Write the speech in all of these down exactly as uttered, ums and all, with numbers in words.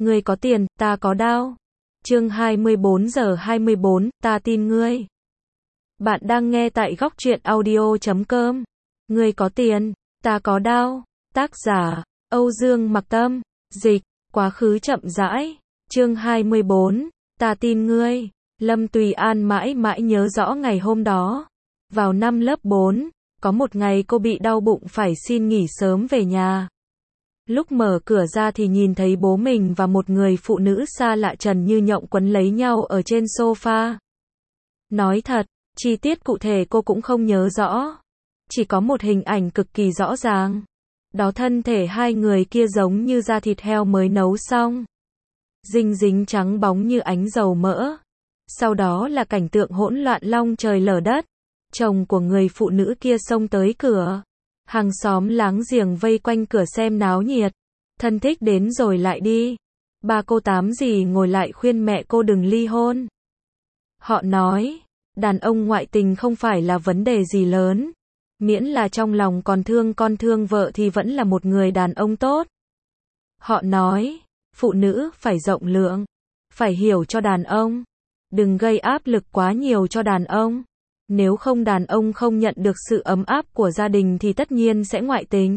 Ngươi có tiền, ta có đao. Chương hai mươi bốn giờ hai mươi bốn, ta tin ngươi. Bạn đang nghe tại góc truyện audio chấm com. Ngươi có tiền, ta có đao. Tác giả, Âu Dương Mặc Tâm. Dịch, quá khứ chậm rãi. Chương hai mươi bốn, ta tin ngươi. Lâm Tùy An mãi mãi nhớ rõ ngày hôm đó. Vào năm lớp bốn, có một ngày cô bị đau bụng phải xin nghỉ sớm về nhà. Lúc mở cửa ra thì nhìn thấy bố mình và một người phụ nữ xa lạ trần như nhộng quấn lấy nhau ở trên sofa. Nói thật, chi tiết cụ thể cô cũng không nhớ rõ. Chỉ có một hình ảnh cực kỳ rõ ràng. Đó thân thể hai người kia giống như da thịt heo mới nấu xong. Dinh dính trắng bóng như ánh dầu mỡ. Sau đó là cảnh tượng hỗn loạn long trời lở đất. Chồng của người phụ nữ kia xông tới cửa. Hàng xóm láng giềng vây quanh cửa xem náo nhiệt. Thân thích đến rồi lại đi. Ba cô tám dì ngồi lại khuyên mẹ cô đừng ly hôn. Họ nói, đàn ông ngoại tình không phải là vấn đề gì lớn. Miễn là trong lòng còn thương con thương vợ thì vẫn là một người đàn ông tốt. Họ nói, phụ nữ phải rộng lượng. Phải hiểu cho đàn ông. Đừng gây áp lực quá nhiều cho đàn ông. Nếu không đàn ông không nhận được sự ấm áp của gia đình thì tất nhiên sẽ ngoại tình.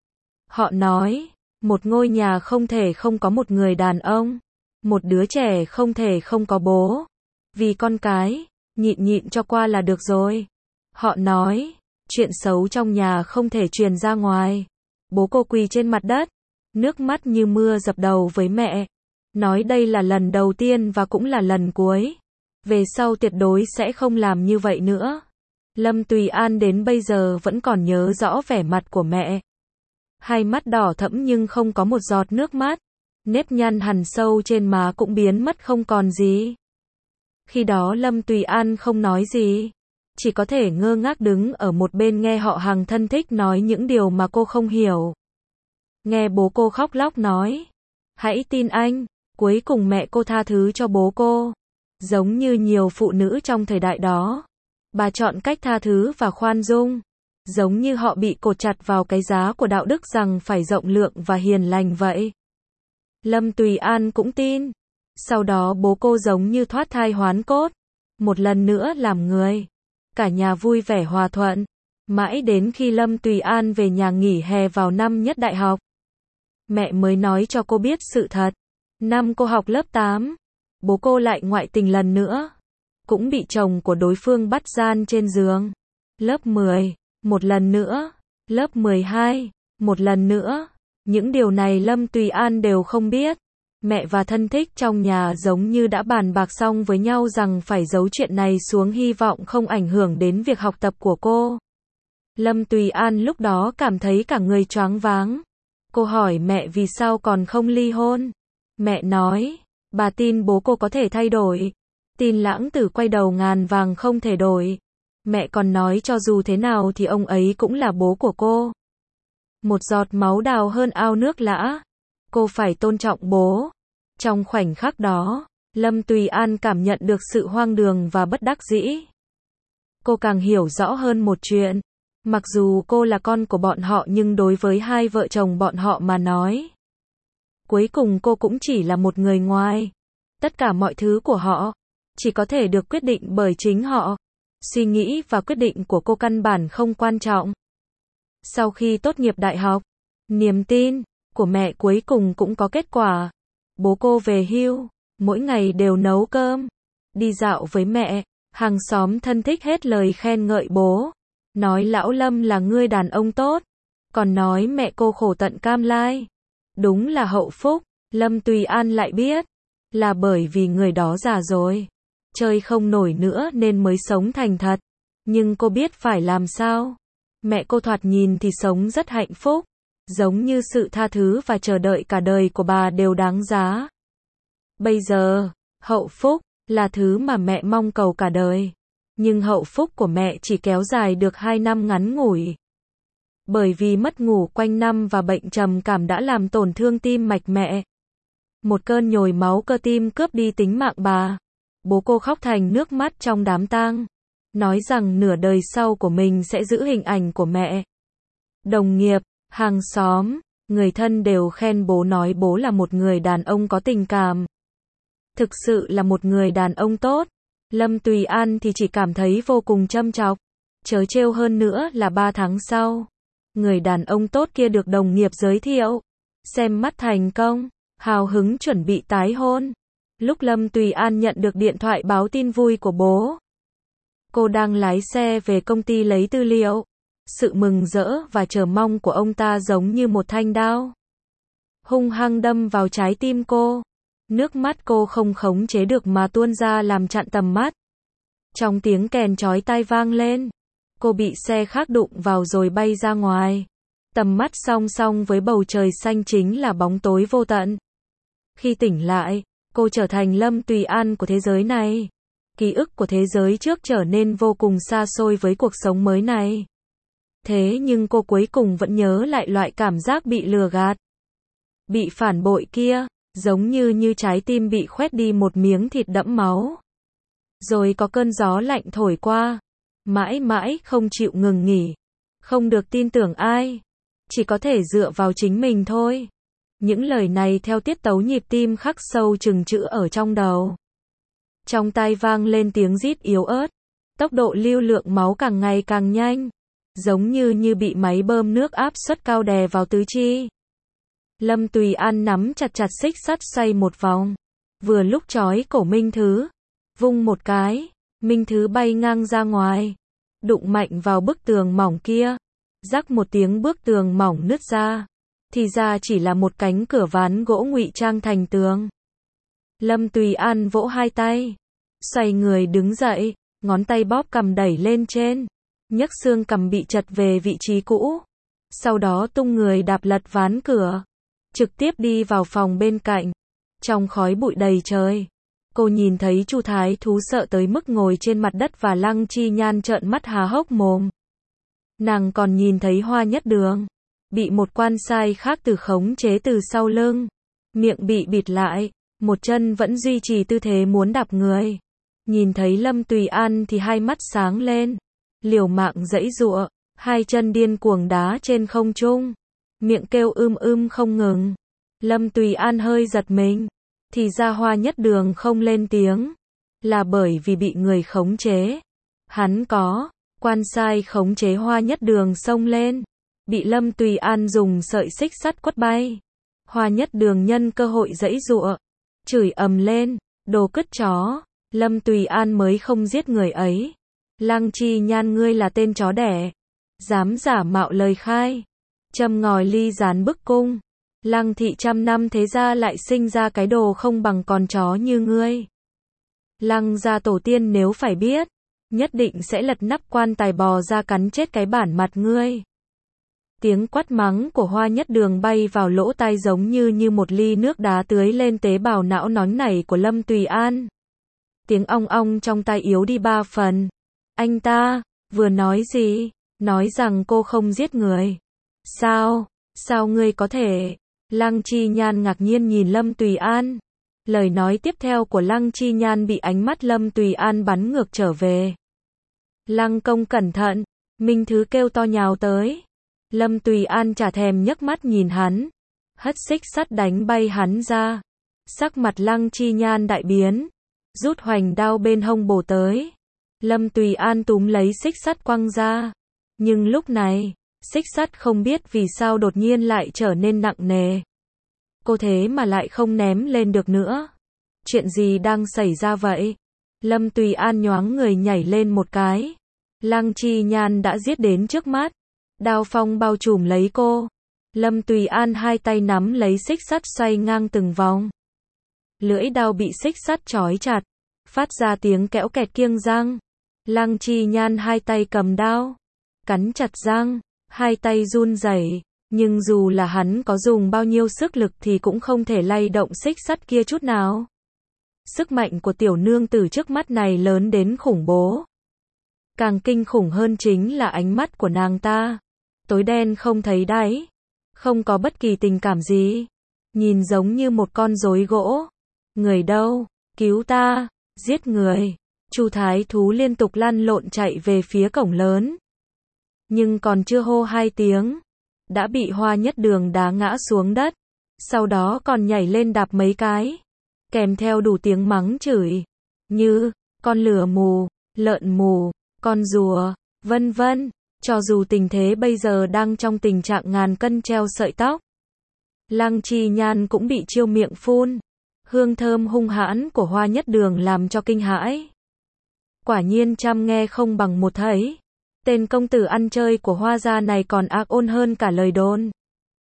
Họ nói, một ngôi nhà không thể không có một người đàn ông. Một đứa trẻ không thể không có bố. Vì con cái, nhịn nhịn cho qua là được rồi. Họ nói, chuyện xấu trong nhà không thể truyền ra ngoài. Bố cô quỳ trên mặt đất, nước mắt như mưa dập đầu với mẹ. Nói đây là lần đầu tiên và cũng là lần cuối. Về sau tuyệt đối sẽ không làm như vậy nữa. Lâm Tùy An đến bây giờ vẫn còn nhớ rõ vẻ mặt của mẹ. Hai mắt đỏ thẫm nhưng không có một giọt nước mắt. Nếp nhăn hằn sâu trên má cũng biến mất không còn gì. Khi đó Lâm Tùy An không nói gì. Chỉ có thể ngơ ngác đứng ở một bên nghe họ hàng thân thích nói những điều mà cô không hiểu. Nghe bố cô khóc lóc nói. Hãy tin anh. Cuối cùng mẹ cô tha thứ cho bố cô. Giống như nhiều phụ nữ trong thời đại đó. Bà chọn cách tha thứ và khoan dung. Giống như họ bị cột chặt vào cái giá của đạo đức rằng phải rộng lượng và hiền lành vậy. Lâm Tùy An cũng tin. Sau đó bố cô giống như thoát thai hoán cốt. Một lần nữa làm người. Cả nhà vui vẻ hòa thuận. Mãi đến khi Lâm Tùy An về nhà nghỉ hè vào năm nhất đại học. Mẹ mới nói cho cô biết sự thật. Năm cô học lớp tám. Bố cô lại ngoại tình lần nữa. Cũng bị chồng của đối phương bắt gian trên giường. Lớp mười, một lần nữa. Lớp mười hai, một lần nữa. Những điều này Lâm Tùy An đều không biết. Mẹ và thân thích trong nhà giống như đã bàn bạc xong với nhau rằng phải giấu chuyện này xuống hy vọng không ảnh hưởng đến việc học tập của cô. Lâm Tùy An lúc đó cảm thấy cả người choáng váng. Cô hỏi mẹ vì sao còn không ly hôn. Mẹ nói, bà tin bố cô có thể thay đổi. Tin lãng tử quay đầu ngàn vàng không thể đổi. Mẹ còn nói cho dù thế nào thì ông ấy cũng là bố của cô. Một giọt máu đào hơn ao nước lã. Cô phải tôn trọng bố. Trong khoảnh khắc đó, Lâm Tùy An cảm nhận được sự hoang đường và bất đắc dĩ. Cô càng hiểu rõ hơn một chuyện. Mặc dù cô là con của bọn họ nhưng đối với hai vợ chồng bọn họ mà nói. Cuối cùng cô cũng chỉ là một người ngoài. Tất cả mọi thứ của họ chỉ có thể được quyết định bởi chính họ. Suy nghĩ và quyết định của cô căn bản không quan trọng. Sau khi tốt nghiệp đại học, niềm tin của mẹ cuối cùng cũng có kết quả. Bố cô về hưu, mỗi ngày đều nấu cơm, đi dạo với mẹ, hàng xóm thân thích hết lời khen ngợi bố. Nói lão Lâm là người đàn ông tốt, còn nói mẹ cô khổ tận cam lai. Đúng là hậu phúc. Lâm Tùy An lại biết, là bởi vì người đó già rồi, chơi không nổi nữa nên mới sống thành thật. Nhưng cô biết phải làm sao. Mẹ cô thoạt nhìn thì sống rất hạnh phúc, giống như sự tha thứ và chờ đợi cả đời của bà đều đáng giá. Bây giờ, hậu phúc là thứ mà mẹ mong cầu cả đời. Nhưng hậu phúc của mẹ chỉ kéo dài được hai năm ngắn ngủi. Bởi vì mất ngủ quanh năm và bệnh trầm cảm đã làm tổn thương tim mạch mẹ. Một cơn nhồi máu cơ tim cướp đi tính mạng bà. Bố cô khóc thành nước mắt trong đám tang. Nói rằng nửa đời sau của mình sẽ giữ hình ảnh của mẹ. Đồng nghiệp, hàng xóm, Người thân đều khen bố, nói bố là một người đàn ông có tình cảm. Thực sự là một người đàn ông tốt. Lâm Tùy An thì chỉ cảm thấy vô cùng châm chọc. Chớ trêu hơn nữa là ba tháng sau, người đàn ông tốt kia được đồng nghiệp giới thiệu. Xem mắt thành công, hào hứng chuẩn bị tái hôn. Lúc Lâm Tùy An nhận được điện thoại báo tin vui của bố, cô đang lái xe về công ty lấy tư liệu. Sự mừng rỡ và chờ mong của ông ta giống như một thanh đao, hung hăng đâm vào trái tim cô. Nước mắt cô không khống chế được mà tuôn ra làm chặn tầm mắt. Trong tiếng kèn chói tai vang lên, cô bị xe khác đụng vào rồi bay ra ngoài. Tầm mắt song song với bầu trời xanh chính là bóng tối vô tận. Khi tỉnh lại, cô trở thành Lâm Tùy An của thế giới này. Ký ức của thế giới trước trở nên vô cùng xa xôi với cuộc sống mới này. Thế nhưng cô cuối cùng vẫn nhớ lại loại cảm giác bị lừa gạt, bị phản bội kia, giống như như trái tim bị khoét đi một miếng thịt đẫm máu. Rồi có cơn gió lạnh thổi qua, mãi mãi không chịu ngừng nghỉ. Không được tin tưởng ai, chỉ có thể dựa vào chính mình thôi. Những lời này theo tiết tấu nhịp tim khắc sâu chừng chữ ở trong đầu. Trong tai vang lên tiếng rít yếu ớt, tốc độ lưu lượng máu càng ngày càng nhanh, giống như như bị máy bơm nước áp suất cao đè vào tứ chi. Lâm Tùy An nắm chặt chặt xích sắt xoay một vòng, vừa lúc trói cổ Minh Thứ, vung một cái, Minh Thứ bay ngang ra ngoài, đụng mạnh vào bức tường mỏng kia, rắc một tiếng bức tường mỏng nứt ra, thì ra chỉ là một cánh cửa ván gỗ ngụy trang thành tường. Lâm Tùy An vỗ hai tay, xoay người đứng dậy, ngón tay bóp cằm đẩy lên trên, nhấc xương cằm bị chật về vị trí cũ, sau đó tung người đạp lật ván cửa, trực tiếp đi vào phòng bên cạnh. Trong khói bụi đầy trời, cô nhìn thấy Chu Thái Thú sợ tới mức ngồi trên mặt đất và Lăng Chi Nhan trợn mắt há hốc mồm. Nàng còn nhìn thấy Hoa Nhất Đường bị một quan sai khác từ khống chế từ sau lưng, miệng bị bịt lại, một chân vẫn duy trì tư thế muốn đạp người. Nhìn thấy Lâm Tùy An thì hai mắt sáng lên, liều mạng giãy giụa, hai chân điên cuồng đá trên không trung, miệng kêu ưm ưm không ngừng. Lâm Tùy An hơi giật mình, thì ra Hoa Nhất Đường không lên tiếng, là bởi vì bị người khống chế. Hắn có, quan sai khống chế Hoa Nhất Đường xông lên, bị Lâm Tùy An dùng sợi xích sắt quất bay. Hoa Nhất Đường nhân cơ hội giãy giụa, chửi ầm lên, đồ cứt chó. Lâm Tùy An mới không giết người ấy. Lăng Chi Nhan, ngươi là tên chó đẻ, dám giả mạo lời khai, châm ngòi ly gián bức cung. Lăng thị trăm năm thế gia lại sinh ra cái đồ không bằng con chó như ngươi. Lăng gia tổ tiên nếu phải biết, nhất định sẽ lật nắp quan tài bò ra cắn chết cái bản mặt ngươi. Tiếng quát mắng của Hoa Nhất Đường bay vào lỗ tai giống như như một ly nước đá tưới lên tế bào não nóng nảy của Lâm Tùy An. Tiếng ong ong trong tai yếu đi ba phần. Anh ta, vừa nói gì? Nói rằng cô không giết người. Sao? Sao ngươi có thể? Lăng Chi Nhan ngạc nhiên nhìn Lâm Tùy An. Lời nói tiếp theo của Lăng Chi Nhan bị ánh mắt Lâm Tùy An bắn ngược trở về. Lăng công cẩn thận, Minh Thứ kêu to nhào tới. Lâm Tùy An chả thèm nhấc mắt nhìn hắn, hất xích sắt đánh bay hắn ra. Sắc mặt Lăng Chi Nhan đại biến, rút hoành đao bên hông bổ tới. Lâm Tùy An túm lấy xích sắt quăng ra, nhưng lúc này, xích sắt không biết vì sao đột nhiên lại trở nên nặng nề. Cô thế mà lại không ném lên được nữa. Chuyện gì đang xảy ra vậy? Lâm Tùy An nhoáng người nhảy lên một cái. Lăng Chi Nhan đã giết đến trước mắt. Đao phong bao trùm lấy cô. Lâm Tùy An hai tay nắm lấy xích sắt xoay ngang từng vòng. Lưỡi đao bị xích sắt trói chặt, phát ra tiếng kẽo kẹt kiêng răng. Lăng Chi Nhan hai tay cầm đao, cắn chặt răng, hai tay run rẩy, nhưng dù là hắn có dùng bao nhiêu sức lực thì cũng không thể lay động xích sắt kia chút nào. Sức mạnh của tiểu nương tử trước mắt này lớn đến khủng bố. Càng kinh khủng hơn chính là ánh mắt của nàng ta, tối đen không thấy đáy, không có bất kỳ tình cảm gì, nhìn giống như một con rối gỗ. Người đâu? Cứu ta! Giết người! Chu Thái Thú liên tục lăn lộn chạy về phía cổng lớn. Nhưng còn chưa hô hai tiếng, đã bị Hoa Nhất Đường đá ngã xuống đất. Sau đó còn nhảy lên đạp mấy cái, kèm theo đủ tiếng mắng chửi, như, con lửa mù, lợn mù, con rùa, vân vân. Cho dù tình thế bây giờ đang trong tình trạng ngàn cân treo sợi tóc, Lăng Chi Nhan cũng bị chiêu miệng phun. Hương thơm hung hãn của Hoa Nhất Đường làm cho kinh hãi. Quả nhiên trăm nghe không bằng một thấy. Tên công tử ăn chơi của Hoa gia này còn ác ôn hơn cả lời đồn.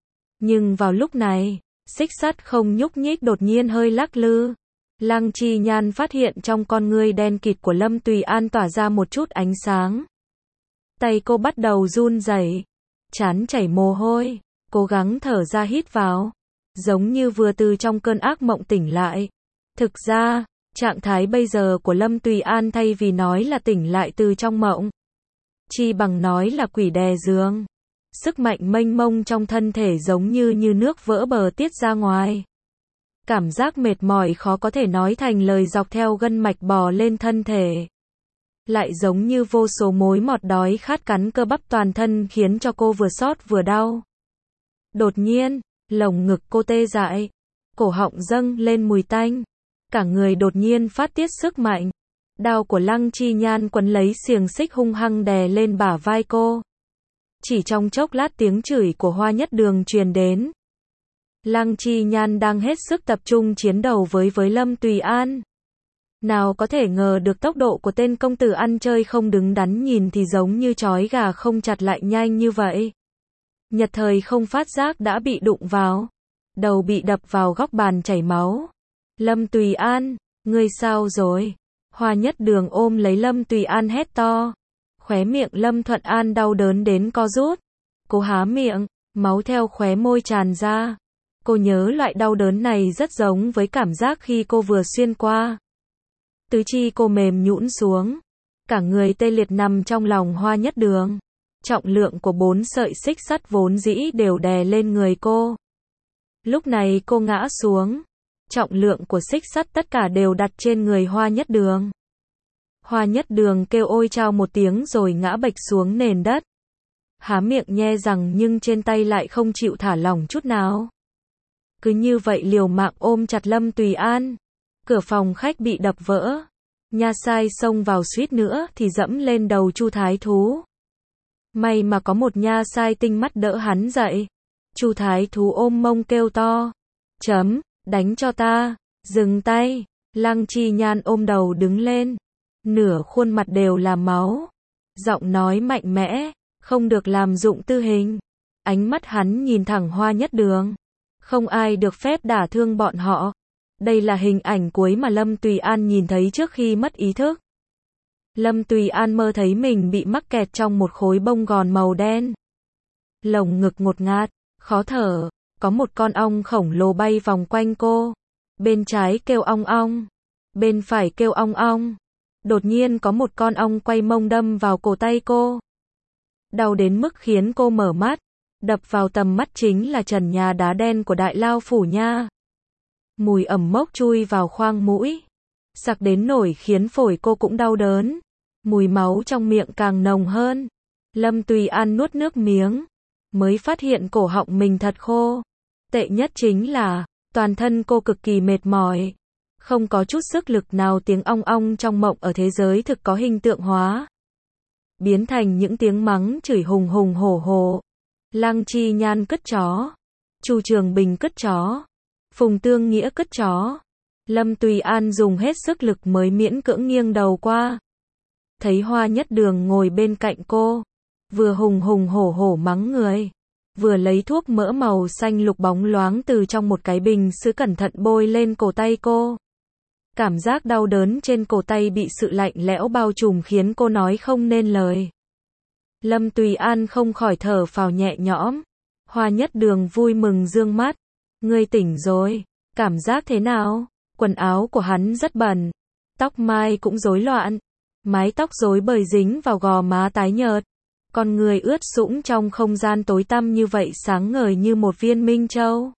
Nhưng vào lúc này, xích sắt không nhúc nhích đột nhiên hơi lắc lư. Lăng Chi Nhan phát hiện trong con ngươi đen kịt của Lâm Tùy An tỏa ra một chút ánh sáng. Tay cô bắt đầu run rẩy, trán chảy mồ hôi, cố gắng thở ra hít vào, giống như vừa từ trong cơn ác mộng tỉnh lại. Thực ra, trạng thái bây giờ của Lâm Tùy An thay vì nói là tỉnh lại từ trong mộng, chi bằng nói là quỷ đè giường. Sức mạnh mênh mông trong thân thể giống như như nước vỡ bờ tiết ra ngoài. Cảm giác mệt mỏi khó có thể nói thành lời dọc theo gân mạch bò lên thân thể. Lại giống như vô số mối mọt đói khát cắn cơ bắp toàn thân khiến cho cô vừa xót vừa đau. Đột nhiên, lồng ngực cô tê dại, cổ họng dâng lên mùi tanh, cả người đột nhiên phát tiết sức mạnh. Đao của Lăng Chi Nhan quấn lấy xiềng xích hung hăng đè lên bả vai cô. Chỉ trong chốc lát tiếng chửi của Hoa Nhất Đường truyền đến. Lăng Chi Nhan đang hết sức tập trung chiến đấu với với Lâm Tùy An. Nào có thể ngờ được tốc độ của tên công tử ăn chơi không đứng đắn nhìn thì giống như trói gà không chặt lại nhanh như vậy. Nhật thời không phát giác đã bị đụng vào. Đầu bị đập vào góc bàn chảy máu. Lâm Tùy An, ngươi sao rồi? Hoa Nhất Đường ôm lấy Lâm Tùy An hét to. Khóe miệng Lâm Thuận An đau đớn đến co rút. Cô há miệng, máu theo khóe môi tràn ra. Cô nhớ loại đau đớn này rất giống với cảm giác khi cô vừa xuyên qua. Tứ chi cô mềm nhũn xuống. Cả người tê liệt nằm trong lòng Hoa Nhất Đường. Trọng lượng của bốn sợi xích sắt vốn dĩ đều đè lên người cô. Lúc này cô ngã xuống. Trọng lượng của xích sắt tất cả đều đặt trên người Hoa Nhất Đường. Hoa Nhất Đường kêu ôi chao một tiếng rồi ngã bệch xuống nền đất. Há miệng nhe răng nhưng trên tay lại không chịu thả lỏng chút nào. Cứ như vậy liều mạng ôm chặt Lâm Tùy An. Cửa phòng khách bị đập vỡ. Nha sai xông vào suýt nữa thì dẫm lên đầu Chu Thái Thú. May mà có một nha sai tinh mắt đỡ hắn dậy. Chu Thái Thú ôm mông kêu to. Chấm, đánh cho ta, dừng tay. Lăng Chi Nhan ôm đầu đứng lên. Nửa khuôn mặt đều là máu. Giọng nói mạnh mẽ, không được làm dụng tư hình. Ánh mắt hắn nhìn thẳng Hoa Nhất Đường. Không ai được phép đả thương bọn họ. Đây là hình ảnh cuối mà Lâm Tùy An nhìn thấy trước khi mất ý thức. Lâm Tùy An mơ thấy mình bị mắc kẹt trong một khối bông gòn màu đen. Lồng ngực ngột ngạt, khó thở, có một con ong khổng lồ bay vòng quanh cô. Bên trái kêu ong ong, bên phải kêu ong ong. Đột nhiên có một con ong quay mông đâm vào cổ tay cô. Đau đến mức khiến cô mở mắt, đập vào tầm mắt chính là trần nhà đá đen của Đại Lao Phủ nha. Mùi ẩm mốc chui vào khoang mũi, sặc đến nổi khiến phổi cô cũng đau đớn. Mùi máu trong miệng càng nồng hơn. Lâm Tùy An nuốt nước miếng, mới phát hiện cổ họng mình thật khô. Tệ nhất chính là, toàn thân cô cực kỳ mệt mỏi. Không có chút sức lực nào. Tiếng ong ong trong mộng ở thế giới thực có hình tượng hóa, biến thành những tiếng mắng chửi hùng hùng hổ hổ. Lăng Chi Nhan cất chó, Chu Trường Bình cất chó, Phùng Tương Nghĩa cất chó. Lâm Tùy An dùng hết sức lực mới miễn cưỡng nghiêng đầu qua. Thấy Hoa Nhất Đường ngồi bên cạnh cô, vừa hùng hùng hổ hổ mắng người, vừa lấy thuốc mỡ màu xanh lục bóng loáng từ trong một cái bình sứ cẩn thận bôi lên cổ tay cô. Cảm giác đau đớn trên cổ tay bị sự lạnh lẽo bao trùm khiến cô nói không nên lời. Lâm Tùy An không khỏi thở phào nhẹ nhõm. Hoa Nhất Đường vui mừng dương mắt. Ngươi tỉnh rồi, cảm giác thế nào? Quần áo của hắn rất bẩn, tóc mai cũng rối loạn, mái tóc rối bời dính vào gò má tái nhợt. Con người ướt sũng trong không gian tối tăm như vậy sáng ngời như một viên minh châu.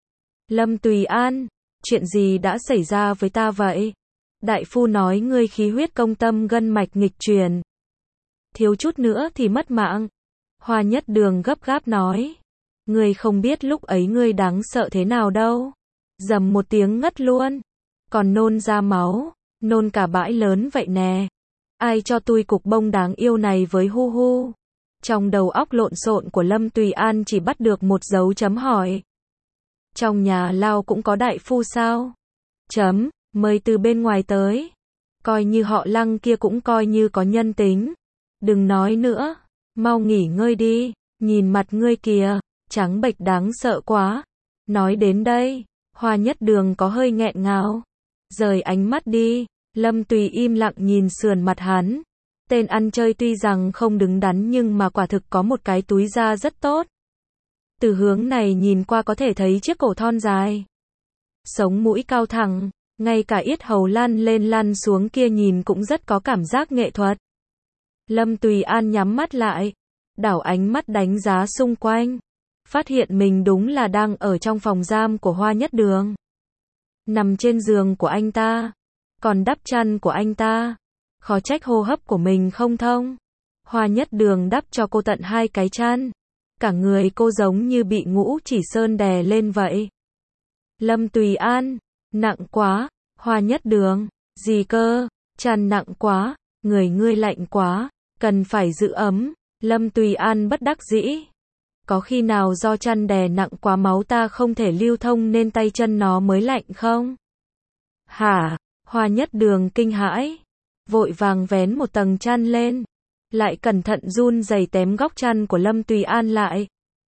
Lâm Tùy An, chuyện gì đã xảy ra với ta vậy? Đại phu nói ngươi khí huyết công tâm gân mạch nghịch truyền. Thiếu chút nữa thì mất mạng. Hoa Nhất Đường gấp gáp nói. Ngươi không biết lúc ấy ngươi đáng sợ thế nào đâu. Dầm một tiếng ngất luôn. Còn nôn ra máu, nôn cả bãi lớn vậy nè. Ai cho tui cục bông đáng yêu này với hu hu. Trong đầu óc lộn xộn của Lâm Tùy An chỉ bắt được một dấu chấm hỏi. Trong nhà lao cũng có đại phu sao? Chấm, mời từ bên ngoài tới. Coi như họ Lăng kia cũng coi như có nhân tính. Đừng nói nữa, mau nghỉ ngơi đi, nhìn mặt ngươi kìa, trắng bệch đáng sợ quá. Nói đến đây, Hoa Nhất Đường có hơi nghẹn ngào. Rời ánh mắt đi, Lâm Tùy im lặng nhìn sườn mặt hắn. Tên ăn chơi tuy rằng không đứng đắn nhưng mà quả thực có một cái túi da rất tốt. Từ hướng này nhìn qua có thể thấy chiếc cổ thon dài. Sống mũi cao thẳng, ngay cả yết hầu lăn lên lăn xuống kia nhìn cũng rất có cảm giác nghệ thuật. Lâm Tùy An nhắm mắt lại, đảo ánh mắt đánh giá xung quanh. Phát hiện mình đúng là đang ở trong phòng giam của Hoa Nhất Đường. Nằm trên giường của anh ta, còn đắp chăn của anh ta. Khó trách hô hấp của mình không thông. Hoa Nhất Đường đắp cho cô tận hai cái chăn. Cả người cô giống như bị ngũ chỉ sơn đè lên vậy. Lâm Tùy An, nặng quá. Hoa Nhất Đường, gì cơ, chăn nặng quá, người ngươi lạnh quá, cần phải giữ ấm. Lâm Tùy An bất đắc dĩ. Có khi nào do chăn đè nặng quá máu ta không thể lưu thông nên tay chân nó mới lạnh không? Hả? Hoa Nhất Đường kinh hãi, vội vàng vén một tầng chăn lên, lại cẩn thận run rẩy tém góc chăn của Lâm Tùy An lại.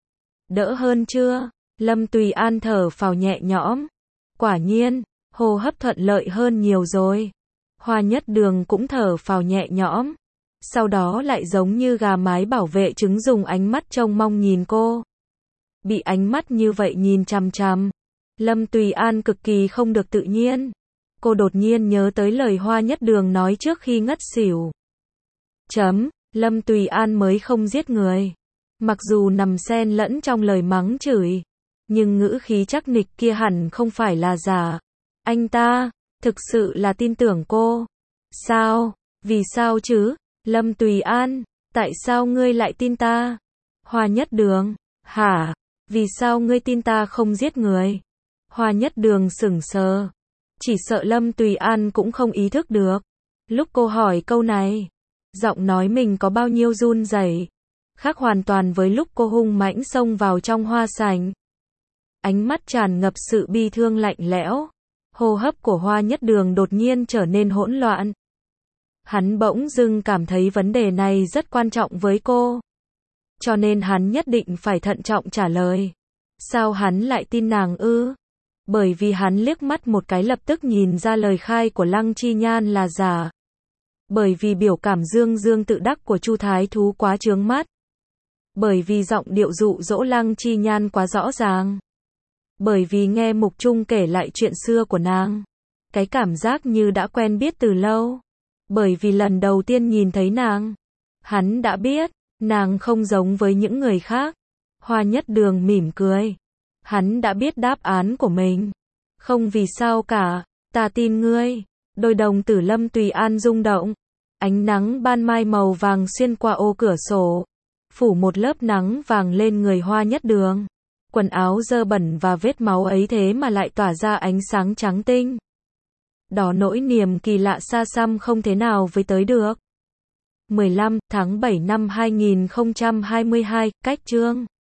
Đỡ hơn chưa? Lâm Tùy An thở phào nhẹ nhõm. Quả nhiên, hô hấp thuận lợi hơn nhiều rồi. Hoa Nhất Đường cũng thở phào nhẹ nhõm. Sau đó lại giống như gà mái bảo vệ trứng dùng ánh mắt trông mong nhìn cô. Bị ánh mắt như vậy nhìn chằm chằm, Lâm Tùy An cực kỳ không được tự nhiên. Cô đột nhiên nhớ tới lời Hoa Nhất Đường nói trước khi ngất xỉu. Chấm, Lâm Tùy An mới không giết người. Mặc dù nằm xen lẫn trong lời mắng chửi, nhưng ngữ khí chắc nịch kia hẳn không phải là giả. Anh ta, thực sự là tin tưởng cô. Sao? Vì sao chứ? Lâm Tùy An, tại sao ngươi lại tin ta? Hoa Nhất Đường, hả? Vì sao ngươi tin ta không giết người? Hoa Nhất Đường sững sờ. Chỉ sợ Lâm Tùy An cũng không ý thức được. Lúc cô hỏi câu này, giọng nói mình có bao nhiêu run rẩy, khác hoàn toàn với lúc cô hung mãnh xông vào trong hoa sảnh. Ánh mắt tràn ngập sự bi thương lạnh lẽo. Hô hấp của Hoa Nhất Đường đột nhiên trở nên hỗn loạn. Hắn bỗng dưng cảm thấy vấn đề này rất quan trọng với cô. Cho nên hắn nhất định phải thận trọng trả lời. Sao hắn lại tin nàng ư? Bởi vì hắn liếc mắt một cái lập tức nhìn ra lời khai của Lăng Chi Nhan là giả. Bởi vì biểu cảm dương dương tự đắc của Chu Thái Thú quá chướng mắt. Bởi vì giọng điệu dụ dỗ Lăng Chi Nhan quá rõ ràng. Bởi vì nghe Mục Trung kể lại chuyện xưa của nàng, cái cảm giác như đã quen biết từ lâu. Bởi vì lần đầu tiên nhìn thấy nàng, hắn đã biết, nàng không giống với những người khác. Hoa Nhất Đường mỉm cười. Hắn đã biết đáp án của mình. Không vì sao cả, ta tin ngươi. Đôi đồng tử Lâm Tùy An rung động. Ánh nắng ban mai màu vàng xuyên qua ô cửa sổ, phủ một lớp nắng vàng lên người Hoa Nhất Đường. Quần áo dơ bẩn và vết máu ấy thế mà lại tỏa ra ánh sáng trắng tinh. Đó nỗi niềm kỳ lạ xa xăm không thế nào với tới được. mười lăm tháng bảy năm hai nghìn không trăm hai mươi hai, cách chương